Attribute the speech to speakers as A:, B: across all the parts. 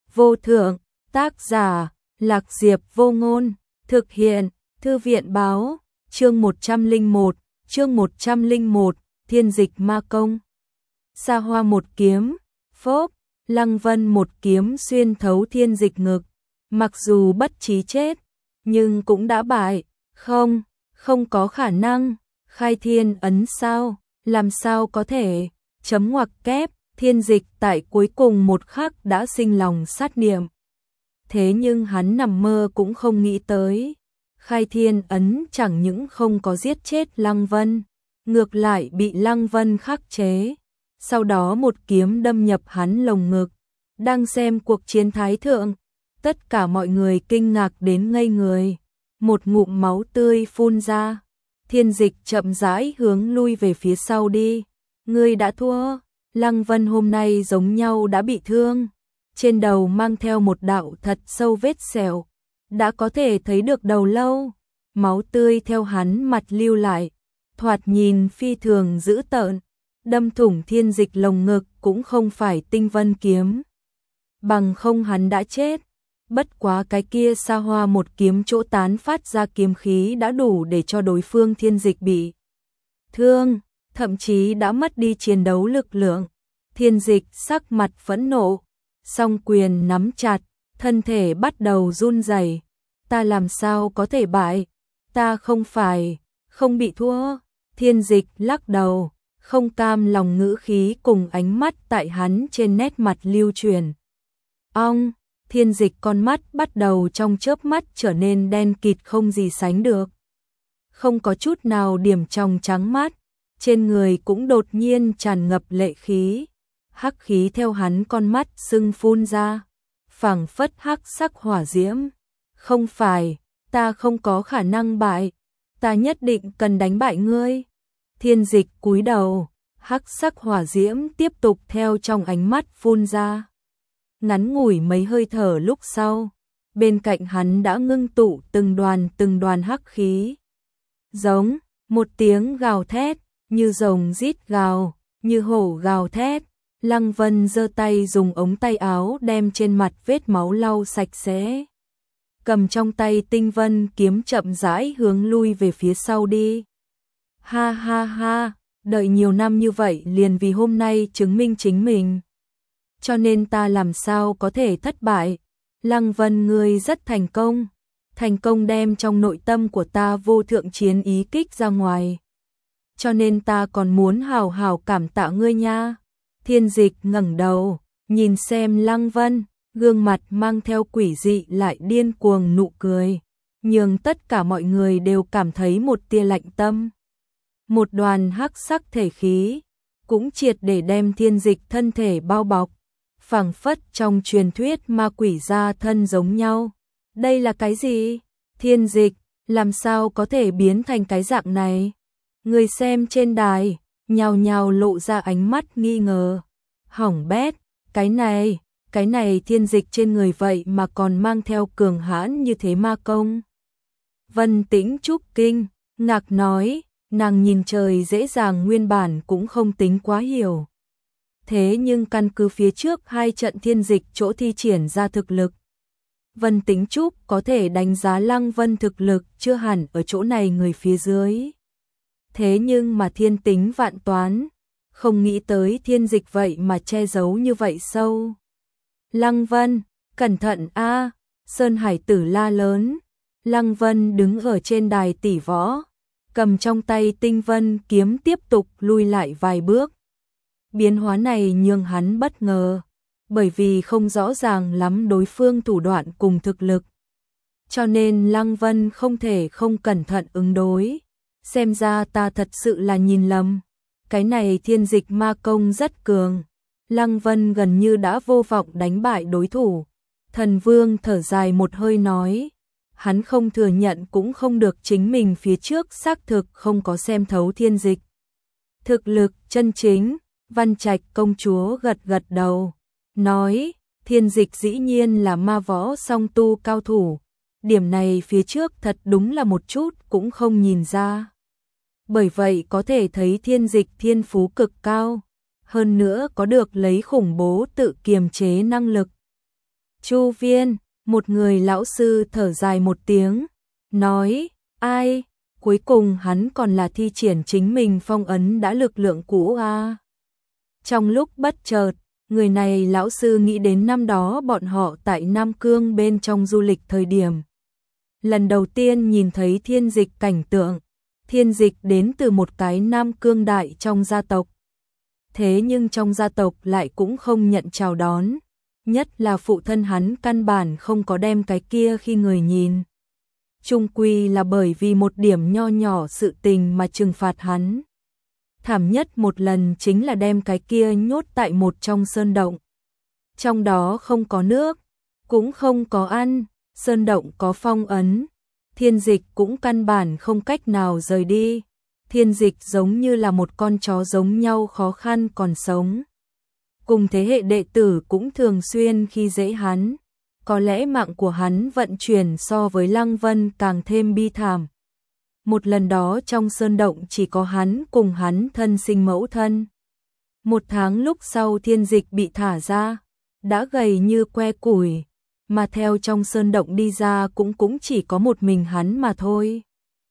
A: vô thượng, tác giả, Lạc Diệp Vô Ngôn, thực hiện, Thư viện báo, chương 101, Thiên Dịch Ma Công. Sa Hoa một kiếm, phốp, Lăng Vân một kiếm xuyên thấu Thiên Dịch ngực, mặc dù bất chí chết, nhưng cũng đã bại, không có khả năng, khai thiên ấn sao, làm sao có thể, chấm ngoặc kép, Thiên Dịch tại cuối cùng một khắc đã sinh lòng sát niệm. Thế nhưng hắn nằm mơ cũng không nghĩ tới, khai thiên ấn chẳng những không có giết chết Lăng Vân, ngược lại bị Lăng Vân khắc chế, sau đó một kiếm đâm nhập hắn lồng ngực. Đang xem cuộc chiến thái thượng, tất cả mọi người kinh ngạc đến ngây người, một ngụm máu tươi phun ra, Thiên Dịch chậm rãi hướng lui về phía sau đi. Ngươi đã thua, Lăng Vân hôm nay giống nhau đã bị thương, trên đầu mang theo một đạo thật sâu vết sẹo, đã có thể thấy được đầu lâu, máu tươi theo hắn mặt lưu lại, thoạt nhìn phi thường dữ tợn, đâm thủng Thiên Dịch lồng ngực cũng không phải tinh vân kiếm. Bằng không hắn đã chết, bất quá cái kia Sa Hoa một kiếm chỗ tán phát ra kiếm khí đã đủ để cho đối phương Thiên Dịch bị thương, thậm chí đã mất đi chiến đấu lực lượng. Thiên Dịch sắc mặt phẫn nộ, song quyền nắm chặt, thân thể bắt đầu run rẩy. Ta làm sao có thể bại? Ta không bị thua. Thiên Dịch lắc đầu, không cam lòng ngữ khí cùng ánh mắt tại hắn trên nét mặt lưu truyền. Thiên Dịch con mắt bắt đầu trong chớp mắt trở nên đen kịt không gì sánh được. Không có chút nào điểm trong trắng mắt, trên người cũng đột nhiên tràn ngập lệ khí. Hắc khí theo hắn con mắt sưng phun ra, phảng phất hắc sắc hỏa diễm. Không phải, ta không có khả năng bại, ta nhất định cần đánh bại ngươi. Thiên Dịch cúi đầu, hắc sắc hỏa diễm tiếp tục theo trong ánh mắt phun ra. Ngắn ngủi mấy hơi thở lúc sau, bên cạnh hắn đã ngưng tụ từng đoàn hắc khí. Giống, một tiếng gào thét, như rồng rít gào, như hổ gào thét. Lăng Vân giơ tay dùng ống tay áo đem trên mặt vết máu lau sạch sẽ. Cầm trong tay tinh vân kiếm chậm rãi hướng lui về phía sau đi. Ha ha ha, đợi nhiều năm như vậy liền vì hôm nay chứng minh chính mình. Cho nên ta làm sao có thể thất bại. Lăng Vân ngươi rất thành công đem trong nội tâm của ta vô thượng chiến ý kích ra ngoài. Cho nên ta còn muốn hào hào cảm tạ ngươi nha. Thiên Dịch ngẩng đầu, nhìn xem Lăng Vân, gương mặt mang theo quỷ dị lại điên cuồng nụ cười, nhưng tất cả mọi người đều cảm thấy một tia lạnh tâm. Một đoàn hắc sắc thể khí, cũng triệt để đem Thiên Dịch thân thể bao bọc, phảng phất trong truyền thuyết ma quỷ ra thân giống nhau. Đây là cái gì? Thiên Dịch, làm sao có thể biến thành cái dạng này? Người xem trên đài, nhào nhào lộ ra ánh mắt nghi ngờ. Hỏng bét, cái này Thiên Dịch trên người vậy mà còn mang theo cường hãn như thế ma công. Vân Tĩnh Trúc kinh, ngạc nói, nàng nhìn trời dễ dàng nguyên bản cũng không tính quá hiểu. Thế nhưng căn cứ phía trước hai trận Thiên Dịch chỗ thi triển ra thực lực, Vân Tĩnh Trúc có thể đánh giá Lăng Vân thực lực chưa hẳn ở chỗ này người phía dưới. Thế nhưng mà thiên tính vạn toán, không nghĩ tới Thiên Dịch vậy mà che giấu như vậy sâu. Lăng Vân, cẩn thận a! Sơn Hải Tử la lớn. Lăng Vân đứng ở trên đài tỷ võ, cầm trong tay tinh vân kiếm tiếp tục lui lại vài bước. Biến hóa này nhường hắn bất ngờ, bởi vì không rõ ràng lắm đối phương thủ đoạn cùng thực lực. Cho nên Lăng Vân không thể không cẩn thận ứng đối. Xem ra ta thật sự là nhìn lầm. Cái này Thiên Dịch ma công rất cường. Lăng Vân gần như đã vô vọng đánh bại đối thủ. Thần Vương thở dài một hơi nói. Hắn không thừa nhận cũng không được, chính mình phía trước xác thực không có xem thấu Thiên Dịch. Thực lực chân chính, Văn Trạch công chúa gật gật đầu. Nói, Thiên Dịch dĩ nhiên là ma võ song tu cao thủ. Điểm này phía trước thật đúng là một chút cũng không nhìn ra. Bởi vậy có thể thấy Thiên Dịch thiên phú cực cao, hơn nữa có được lấy khủng bố tự kiềm chế năng lực. Chu viên, một người lão sư thở dài một tiếng, nói, ai, cuối cùng hắn còn là thi triển chính mình phong ấn đã lực lượng cũ à. Trong lúc bất chợt, người này lão sư nghĩ đến năm đó bọn họ tại Nam Cương bên trong du lịch thời điểm. Lần đầu tiên nhìn thấy thiên dịch cảnh tượng, thiên dịch đến từ một cái Nam Cương đại trong gia tộc. Thế nhưng trong gia tộc lại cũng không nhận chào đón, nhất là phụ thân hắn căn bản không có đem cái kia khi người nhìn. Chung quy là bởi vì một điểm nho nhỏ sự tình mà trừng phạt hắn. Thảm nhất một lần chính là đem cái kia nhốt tại một trong sơn động. Trong đó không có nước, cũng không có ăn, sơn động có phong ấn. Thiên dịch cũng căn bản không cách nào rời đi. Thiên dịch giống như là một con chó giống nhau khó khăn còn sống. Cùng thế hệ đệ tử cũng thường xuyên khi dễ hắn. Có lẽ mạng của hắn vận chuyển so với Lăng Vân càng thêm bi thảm. Một lần đó trong sơn động chỉ có hắn cùng hắn thân sinh mẫu thân. Một tháng lúc sau thiên dịch bị thả ra, đã gầy như que củi, mà theo trong sơn động đi ra cũng chỉ có một mình hắn mà thôi.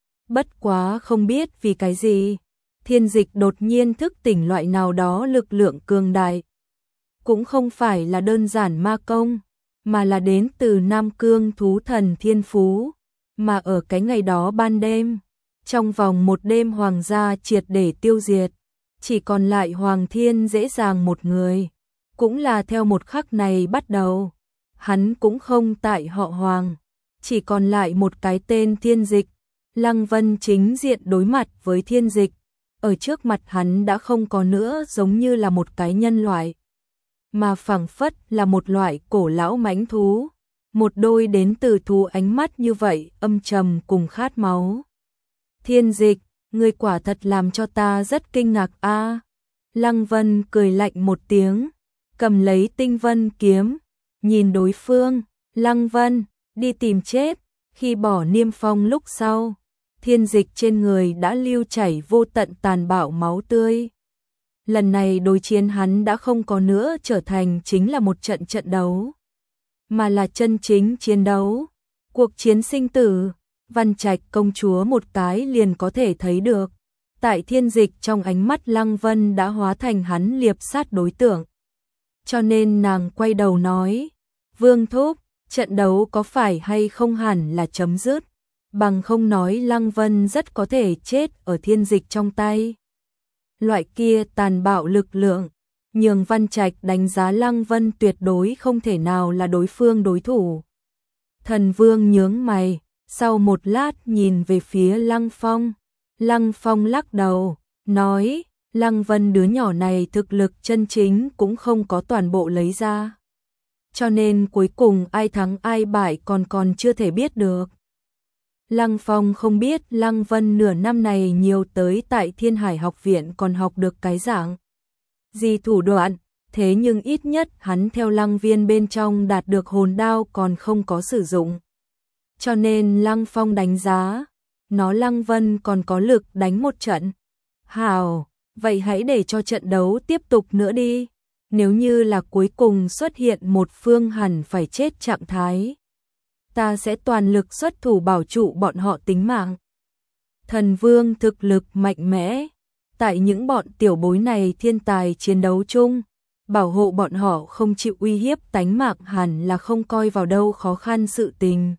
A: Bất quá không biết vì cái gì, thiên dịch đột nhiên thức tỉnh loại nào đó lực lượng cường đại. Cũng không phải là đơn giản ma công, mà là đến từ Nam Cương thú thần thiên phú, mà ở cái ngày đó ban đêm, trong vòng một đêm hoàng gia triệt để tiêu diệt, chỉ còn lại Hoàng Thiên dễ dàng một người, cũng là theo một khắc này bắt đầu, hắn cũng không tại họ Hoàng, chỉ còn lại một cái tên thiên dịch. Lăng Vân chính diện đối mặt với thiên dịch, ở trước mặt hắn đã không có nữa giống như là một cái nhân loại, mà phảng phất là một loại cổ lão mãnh thú, một đôi đến từ thú ánh mắt như vậy âm trầm cùng khát máu. Thiên dịch, ngươi quả thật làm cho ta rất kinh ngạc a. Lăng Vân cười lạnh một tiếng, cầm lấy tinh vân kiếm, nhìn đối phương, Lăng Vân, đi tìm chết. Khi bỏ niêm phong lúc sau, thiên dịch trên người đã lưu chảy vô tận tàn bạo máu tươi. Lần này đối chiến hắn đã không có nữa trở thành chính là một trận đấu, mà là chân chính chiến đấu, cuộc chiến sinh tử. Văn Trạch công chúa một cái liền có thể thấy được, tại thiên dịch trong ánh mắt Lăng Vân đã hóa thành hắn liệp sát đối tượng. Cho nên nàng quay đầu nói, Vương Thúc, trận đấu có phải hay không hẳn là chấm dứt, bằng không nói Lăng Vân rất có thể chết ở thiên dịch trong tay. Loại kia tàn bạo lực lượng, nhường Văn Trạch đánh giá Lăng Vân tuyệt đối không thể nào là đối phương đối thủ. Thần Vương nhướng mày, sau một lát nhìn về phía Lăng Phong. Lăng Phong lắc đầu, nói, Lăng Vân đứa nhỏ này thực lực chân chính cũng không có toàn bộ lấy ra. Cho nên cuối cùng ai thắng ai bại còn chưa thể biết được. Lăng Phong không biết Lăng Vân nửa năm này nhiều tới tại Thiên Hải học viện còn học được cái dạng gì thủ đoạn, thế nhưng ít nhất hắn theo Lăng Viên bên trong đạt được hồn đao còn không có sử dụng. Cho nên Lăng Phong đánh giá, nó Lăng Vân còn có lực đánh một trận. Hào, vậy hãy để cho trận đấu tiếp tục nữa đi. Nếu như là cuối cùng xuất hiện một phương hẳn phải chết trạng thái, ta sẽ toàn lực xuất thủ bảo trụ bọn họ tính mạng. Thần Vương thực lực mạnh mẽ, tại những bọn tiểu bối này thiên tài chiến đấu chung, bảo hộ bọn họ không chịu uy hiếp tánh mạng hẳn là không coi vào đâu khó khăn sự tình.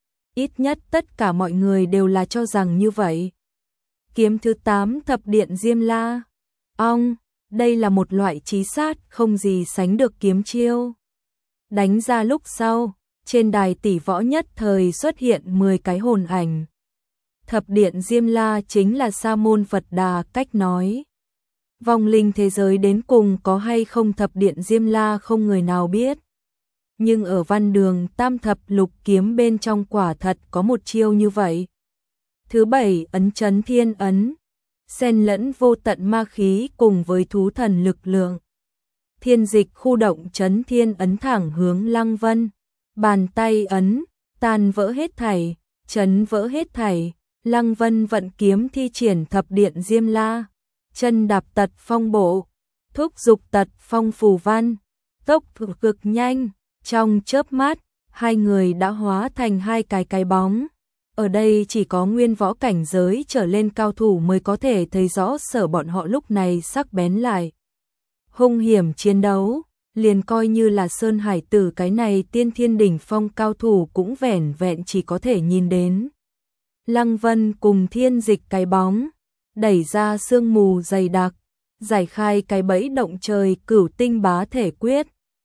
A: Ít nhất tất cả mọi người đều là cho rằng như vậy. Kiếm thứ 8 thập điện Diêm La. Ong, đây là một loại chí sát không gì sánh được kiếm chiêu. Đánh ra lúc sau, trên đài tỷ võ nhất thời xuất hiện 10 cái hồn ảnh. Thập điện Diêm La chính là Sa môn Phật Đà cách nói. Vong linh thế giới đến cùng có hay không thập điện Diêm La không người nào biết. Nhưng ở văn đường tam thập lục kiếm bên trong quả thật có một chiêu như vậy. Thứ 7 ấn chấn thiên ấn, xen lẫn vô tận ma khí cùng với thú thần lực lượng. Thiên dịch khu động chấn thiên ấn thẳng hướng Lăng Vân, bàn tay ấn, tan vỡ hết thảy, chấn vỡ hết thảy. Lăng Vân vận kiếm thi triển thập điện Diêm La, chân đạp tật phong bộ, thúc dục tật phong phù văn, tốc cực nhanh, Trong chớp mắt, hai người đã hóa thành hai cái bóng. Ở đây chỉ có nguyên võ cảnh giới trở lên cao thủ mới có thể thấy rõ sở bọn họ lúc này sắc bén lại. Hung hiểm chiến đấu, liền coi như là Sơn Hải Tử cái này tiên thiên đỉnh phong cao thủ cũng vẻn vẹn chỉ có thể nhìn đến. Lăng Vân cùng Thiên Dịch cái bóng, đẩy ra sương mù dày đặc, giải khai cái bẫy động trời Cửu Tinh Bá Thể Quyết,